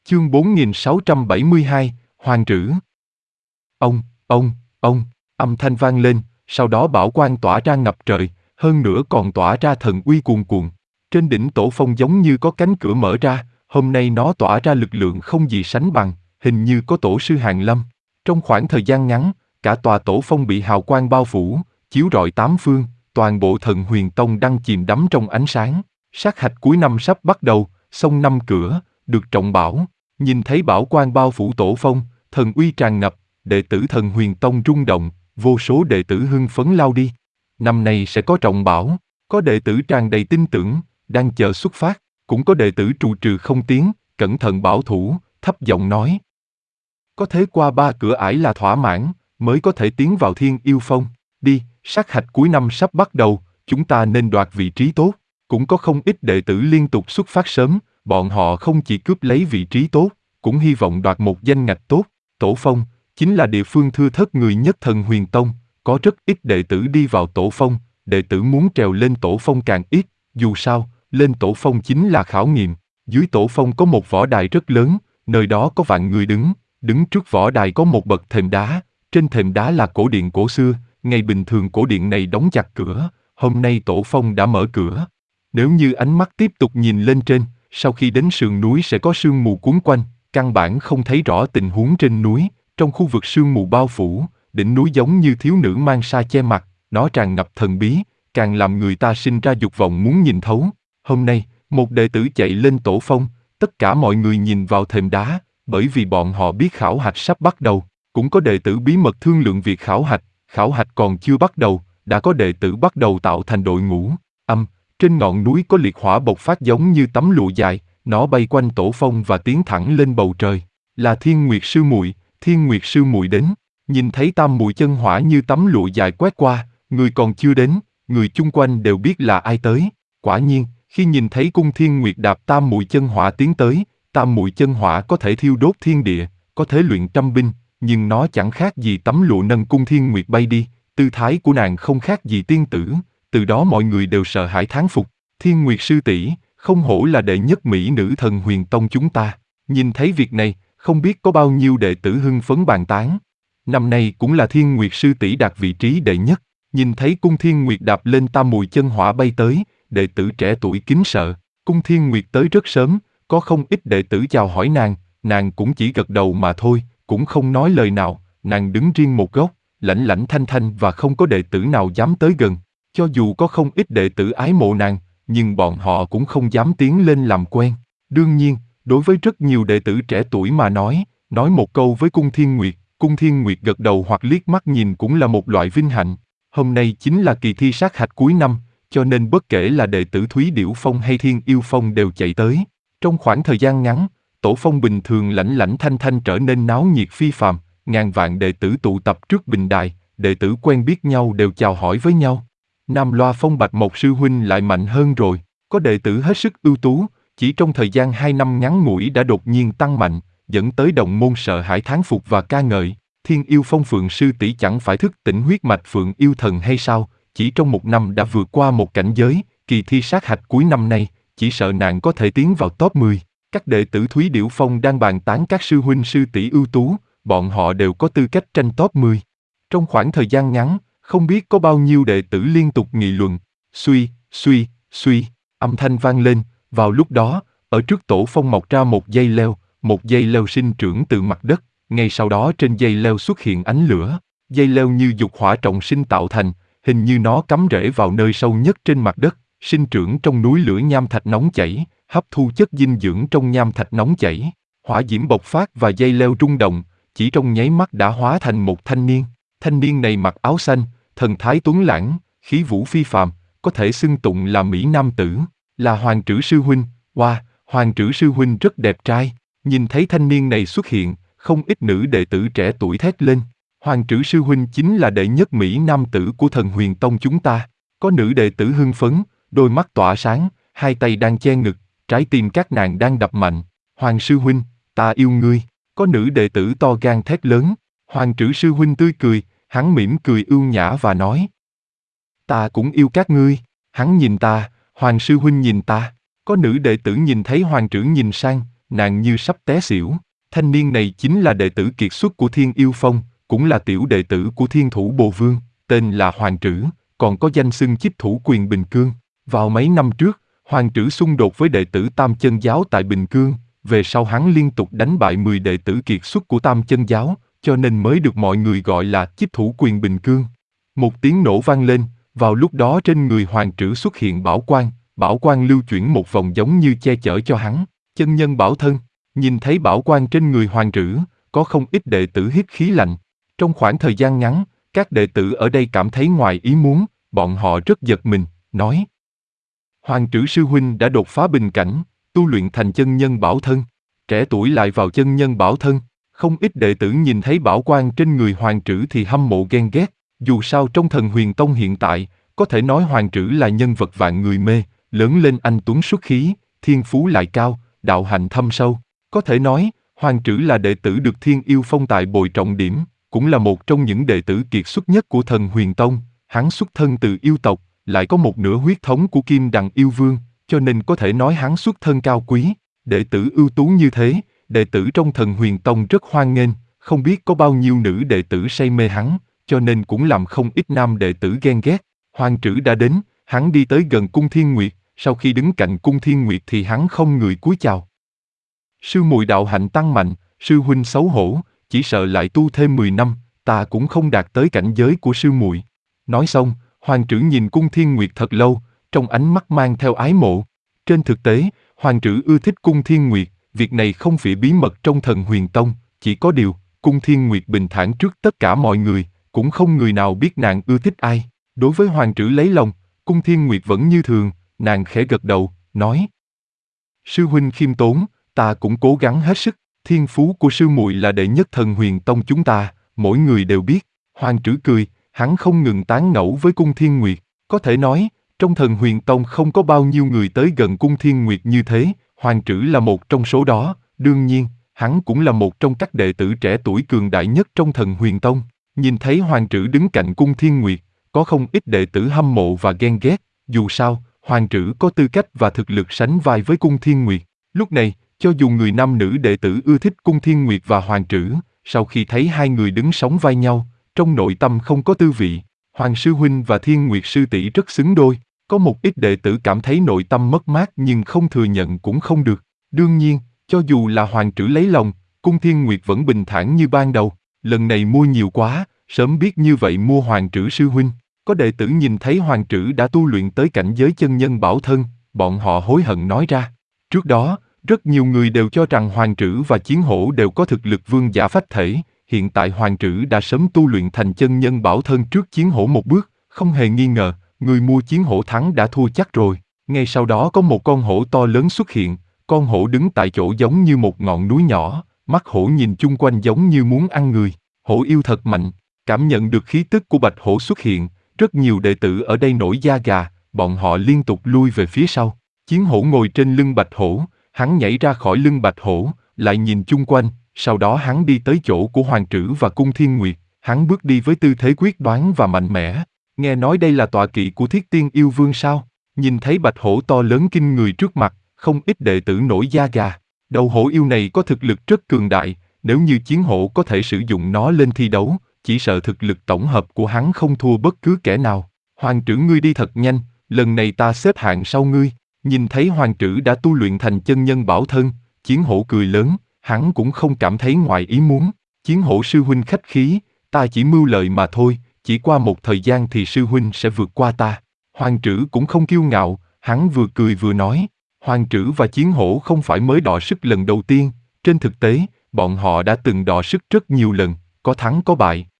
Chương 4672, Hoàng trữ. Ông, âm thanh vang lên, sau đó bảo quang tỏa ra ngập trời, hơn nữa còn tỏa ra thần uy cuồn cuộn. Trên đỉnh tổ phong giống như có cánh cửa mở ra, hôm nay nó tỏa ra lực lượng không gì sánh bằng, hình như có tổ sư Hàn Lâm. Trong khoảng thời gian ngắn, cả tòa tổ phong bị hào quang bao phủ, chiếu rọi tám phương, toàn bộ Thần Huyền Tông đang chìm đắm trong ánh sáng. Sát hạch cuối năm sắp bắt đầu, xông năm cửa, được trọng bảo. Nhìn thấy bảo quang bao phủ tổ phong, thần uy tràn ngập, đệ tử Thần Huyền Tông rung động, vô số đệ tử hưng phấn lao đi. Năm nay sẽ có trọng bảo, có đệ tử tràn đầy tin tưởng, đang chờ xuất phát, cũng có đệ tử trù trừ không tiến, cẩn thận bảo thủ, thấp giọng nói. Có thế qua 3 cửa ải là thỏa mãn, mới có thể tiến vào Thiên Yêu Phong. Đi, sát hạch cuối năm sắp bắt đầu, chúng ta nên đoạt vị trí tốt. Cũng có không ít đệ tử liên tục xuất phát sớm, bọn họ không chỉ cướp lấy vị trí tốt, cũng hy vọng đoạt một danh ngạch tốt. Tổ phong chính là địa phương thưa thớt người nhất Thần Huyền Tông, có rất ít đệ tử đi vào tổ phong, đệ tử muốn trèo lên tổ phong càng ít, dù sao, lên tổ phong chính là khảo nghiệm. Dưới tổ phong có một võ đài rất lớn, nơi đó có vạn người đứng trước võ đài có một bậc thềm đá, trên thềm đá là cổ điện cổ xưa, ngày bình thường cổ điện này đóng chặt cửa, hôm nay tổ phong đã mở cửa. Nếu như ánh mắt tiếp tục nhìn lên trên, sau khi đến sườn núi sẽ có sương mù cuốn quanh, căn bản không thấy rõ tình huống trên núi. Trong khu vực sương mù bao phủ, đỉnh núi giống như thiếu nữ mang sa che mặt, nó tràn ngập thần bí, càng làm người ta sinh ra dục vọng muốn nhìn thấu. Hôm nay, một đệ tử chạy lên tổ phong, tất cả mọi người nhìn vào thềm đá, bởi vì bọn họ biết khảo hạch sắp bắt đầu. Cũng có đệ tử bí mật thương lượng việc khảo hạch còn chưa bắt đầu, đã có đệ tử bắt đầu tạo thành đội ngũ. Trên ngọn núi có liệt hỏa bộc phát giống như tấm lụa dài, nó bay quanh tổ phong và tiến thẳng lên bầu trời. Là Thiên Nguyệt sư muội đến. Nhìn thấy tam muội chân hỏa như tấm lụa dài quét qua, người còn chưa đến, người chung quanh đều biết là ai tới. Quả nhiên, khi nhìn thấy cung Thiên Nguyệt đạp tam muội chân hỏa tiến tới, tam muội chân hỏa có thể thiêu đốt thiên địa, có thể luyện trăm binh, nhưng nó chẳng khác gì tấm lụa nâng cung Thiên Nguyệt bay đi, tư thái của nàng không khác gì tiên tử, từ đó mọi người đều sợ hãi thán phục. Thiên Nguyệt sư tỷ, không hổ là đệ nhất mỹ nữ Thần Huyền Tông chúng ta. Nhìn thấy việc này, không biết có bao nhiêu đệ tử hưng phấn bàn tán. Năm nay cũng là Thiên Nguyệt sư tỷ đạt vị trí đệ nhất. Nhìn thấy cung Thiên Nguyệt đạp lên tam muội chân hỏa bay tới, đệ tử trẻ tuổi kính sợ. Cung Thiên Nguyệt tới rất sớm, có không ít đệ tử chào hỏi nàng cũng chỉ gật đầu mà thôi, cũng không nói lời nào. Nàng đứng riêng một góc, lãnh lãnh thanh thanh và không có đệ tử nào dám tới gần. Cho dù có không ít đệ tử ái mộ nàng, nhưng bọn họ cũng không dám tiến lên làm quen. Đương nhiên, đối với rất nhiều đệ tử trẻ tuổi mà nói một câu với cung Thiên Nguyệt gật đầu hoặc liếc mắt nhìn cũng là một loại vinh hạnh. Hôm nay chính là kỳ thi sát hạch cuối năm, cho nên bất kể là đệ tử Thúy Điểu Phong hay Thiên Yêu Phong đều chạy tới. Trong khoảng thời gian ngắn, tổ phong bình thường lãnh lãnh thanh thanh trở nên náo nhiệt phi phàm, ngàn vạn đệ tử tụ tập trước bình đài, đệ tử quen biết nhau đều chào hỏi với nhau. Nam Loa Phong Bạch Mộc sư huynh lại mạnh hơn rồi, có đệ tử hết sức ưu tú, chỉ trong thời gian 2 năm ngắn ngủi đã đột nhiên tăng mạnh, dẫn tới đồng môn sợ hãi thán phục và ca ngợi. Thiên Yêu Phong Phượng sư tỷ chẳng phải thức tỉnh huyết mạch Phượng Yêu Thần hay sao, chỉ trong 1 năm đã vượt qua một cảnh giới, kỳ thi sát hạch cuối năm nay, chỉ sợ nàng có thể tiến vào top 10. Các đệ tử Thúy Điểu Phong đang bàn tán các sư huynh sư tỷ ưu tú, bọn họ đều có tư cách tranh top 10. Trong khoảng thời gian ngắn, không biết có bao nhiêu đệ tử liên tục nghị luận, suy, âm thanh vang lên, vào lúc đó, ở trước tổ phong mọc ra một dây leo sinh trưởng từ mặt đất, ngay sau đó trên dây leo xuất hiện ánh lửa, dây leo như dục hỏa trọng sinh tạo thành, hình như nó cắm rễ vào nơi sâu nhất trên mặt đất, sinh trưởng trong núi lửa nham thạch nóng chảy, hấp thu chất dinh dưỡng trong nham thạch nóng chảy, hỏa diễm bộc phát và dây leo rung động, chỉ trong nháy mắt đã hóa thành một thanh niên này mặc áo xanh, thần thái tuấn lãng, khí vũ phi phàm, có thể xưng tụng là mỹ nam tử, là Hoàng Trữ sư huynh. Wow, Hoàng Trữ sư huynh rất đẹp trai. Nhìn thấy thanh niên này xuất hiện, không ít nữ đệ tử trẻ tuổi thét lên. Hoàng Trữ sư huynh chính là đệ nhất mỹ nam tử của Thần Huyền Tông chúng ta. Có nữ đệ tử hưng phấn, đôi mắt tỏa sáng, hai tay đang che ngực, trái tim các nàng đang đập mạnh. Hoàng sư huynh, ta yêu ngươi. Có nữ đệ tử to gan thét lớn. Hoàng Trữ sư huynh tươi cười, hắn mỉm cười ưu nhã và nói: ta cũng yêu các ngươi. Hắn nhìn ta, Hoàng sư huynh nhìn ta. Có nữ đệ tử nhìn thấy Hoàng Trữ nhìn sang, nàng như sắp té xỉu. Thanh niên này chính là đệ tử kiệt xuất của Thiên Yêu Phong, cũng là tiểu đệ tử của Thiên Thủ Bồ Vương, tên là Hoàng Trữ, còn có danh xưng Chiếp Thủ Quyền Bình Cương. Vào mấy năm trước, Hoàng Trữ xung đột với đệ tử Tam Chân Giáo tại Bình Cương, về sau hắn liên tục đánh bại 10 đệ tử kiệt xuất của Tam Chân Giáo, cho nên mới được mọi người gọi là Chiếp Thủ Quyền Bình Cương. Một tiếng nổ vang lên, vào lúc đó trên người Hoàng Trữ xuất hiện bảo quang lưu chuyển một vòng giống như che chở cho hắn, chân nhân bảo thân. Nhìn thấy bảo quang trên người Hoàng Trữ, có không ít đệ tử hít khí lạnh. Trong khoảng thời gian ngắn, các đệ tử ở đây cảm thấy ngoài ý muốn, bọn họ rất giật mình, nói: Hoàng Trữ sư huynh đã đột phá bình cảnh, tu luyện thành chân nhân bảo thân. Trẻ tuổi lại vào chân nhân bảo thân. Không ít đệ tử nhìn thấy bảo quang trên người Hoàng Trữ thì hâm mộ ghen ghét. Dù sao trong Thần Huyền Tông hiện tại, có thể nói Hoàng Trữ là nhân vật vạn người mê, lớn lên anh tuấn xuất khí, thiên phú lại cao, đạo hạnh thâm sâu. Có thể nói, Hoàng Trữ là đệ tử được Thiên Yêu Phong tại bồi trọng điểm, cũng là một trong những đệ tử kiệt xuất nhất của Thần Huyền Tông. Hắn xuất thân từ yêu tộc, lại có một nửa huyết thống của Kim Đằng Yêu Vương, cho nên có thể nói hắn xuất thân cao quý. Đệ tử ưu tú như thế, đệ tử trong Thần Huyền Tông rất hoan nghênh, không biết có bao nhiêu nữ đệ tử say mê hắn, cho nên cũng làm không ít nam đệ tử ghen ghét. Hoàng Trữ đã đến, hắn đi tới gần Cung Thiên Nguyệt, sau khi đứng cạnh Cung Thiên Nguyệt thì hắn không người cúi chào. Sư muội đạo hạnh tăng mạnh, sư huynh xấu hổ, chỉ sợ lại tu thêm 10 năm, ta cũng không đạt tới cảnh giới của sư muội. Nói xong, Hoàng Trữ nhìn Cung Thiên Nguyệt thật lâu, trong ánh mắt mang theo ái mộ. Trên thực tế, Hoàng Trữ ưa thích Cung Thiên Nguyệt, việc này không phải bí mật trong Thần Huyền Tông, chỉ có điều, Cung Thiên Nguyệt bình thản trước tất cả mọi người, cũng không người nào biết nàng ưa thích ai. Đối với Hoàng Trữ lấy lòng, Cung Thiên Nguyệt vẫn như thường, nàng khẽ gật đầu, nói: Sư huynh khiêm tốn, ta cũng cố gắng hết sức, thiên phú của sư muội là đệ nhất Thần Huyền Tông chúng ta, mỗi người đều biết. Hoàng Trữ cười, hắn không ngừng tán ngẫu với Cung Thiên Nguyệt, có thể nói, trong Thần Huyền Tông không có bao nhiêu người tới gần Cung Thiên Nguyệt như thế, Hoàng Trữ là một trong số đó, đương nhiên, hắn cũng là một trong các đệ tử trẻ tuổi cường đại nhất trong Thần Huyền Tông. Nhìn thấy Hoàng Trữ đứng cạnh Cung Thiên Nguyệt, có không ít đệ tử hâm mộ và ghen ghét, dù sao, Hoàng Trữ có tư cách và thực lực sánh vai với Cung Thiên Nguyệt. Lúc này, cho dù người nam nữ đệ tử ưa thích Cung Thiên Nguyệt và Hoàng Trữ, sau khi thấy hai người đứng sóng vai nhau, trong nội tâm không có tư vị. Hoàng sư huynh và Thiên Nguyệt sư tỷ rất xứng đôi. Có một ít đệ tử cảm thấy nội tâm mất mát nhưng không thừa nhận cũng không được. Đương nhiên, cho dù là Hoàng Trữ lấy lòng, Cung Thiên Nguyệt vẫn bình thản như ban đầu. Lần này mua nhiều quá, sớm biết như vậy mua Hoàng Trữ sư huynh. Có đệ tử nhìn thấy Hoàng Trữ đã tu luyện tới cảnh giới chân nhân bảo thân, bọn họ hối hận nói ra. Trước đó, rất nhiều người đều cho rằng Hoàng Trữ và Chiến Hổ đều có thực lực vương giả phách thể, hiện tại Hoàng Trữ đã sớm tu luyện thành chân nhân bảo thân trước Chiến Hổ một bước, không hề nghi ngờ, người mua Chiến Hổ thắng đã thua chắc rồi. Ngay sau đó có một con hổ to lớn xuất hiện, con hổ đứng tại chỗ giống như một ngọn núi nhỏ, mắt hổ nhìn chung quanh giống như muốn ăn người. Hổ yêu thật mạnh, cảm nhận được khí tức của bạch hổ xuất hiện, rất nhiều đệ tử ở đây nổi da gà, bọn họ liên tục lui về phía sau. Chiến Hổ ngồi trên lưng bạch hổ, hắn nhảy ra khỏi lưng bạch hổ, lại nhìn chung quanh, sau đó hắn đi tới chỗ của Hoàng Trữ và Cung Thiên Nguyệt, hắn bước đi với tư thế quyết đoán và mạnh mẽ. Nghe nói đây là tọa kỵ của Thiết Tiên Yêu Vương sao? Nhìn thấy bạch hổ to lớn kinh người trước mặt, không ít đệ tử nổi da gà. Đầu hổ yêu này có thực lực rất cường đại, nếu như Chiến Hổ có thể sử dụng nó lên thi đấu, chỉ sợ thực lực tổng hợp của hắn không thua bất cứ kẻ nào. Hoàng Trữ ngươi đi thật nhanh, lần này ta xếp hạng sau ngươi. Nhìn thấy Hoàng Trữ đã tu luyện thành chân nhân bảo thân, Chiến Hổ cười lớn, hắn cũng không cảm thấy ngoài ý muốn. Chiến Hổ sư huynh khách khí, ta chỉ mưu lợi mà thôi, chỉ qua một thời gian thì sư huynh sẽ vượt qua ta. Hoàng Trữ cũng không kiêu ngạo, hắn vừa cười vừa nói. Hoàng Trữ và Chiến Hổ không phải mới đọ sức lần đầu tiên, trên thực tế, bọn họ đã từng đọ sức rất nhiều lần, có thắng có bại.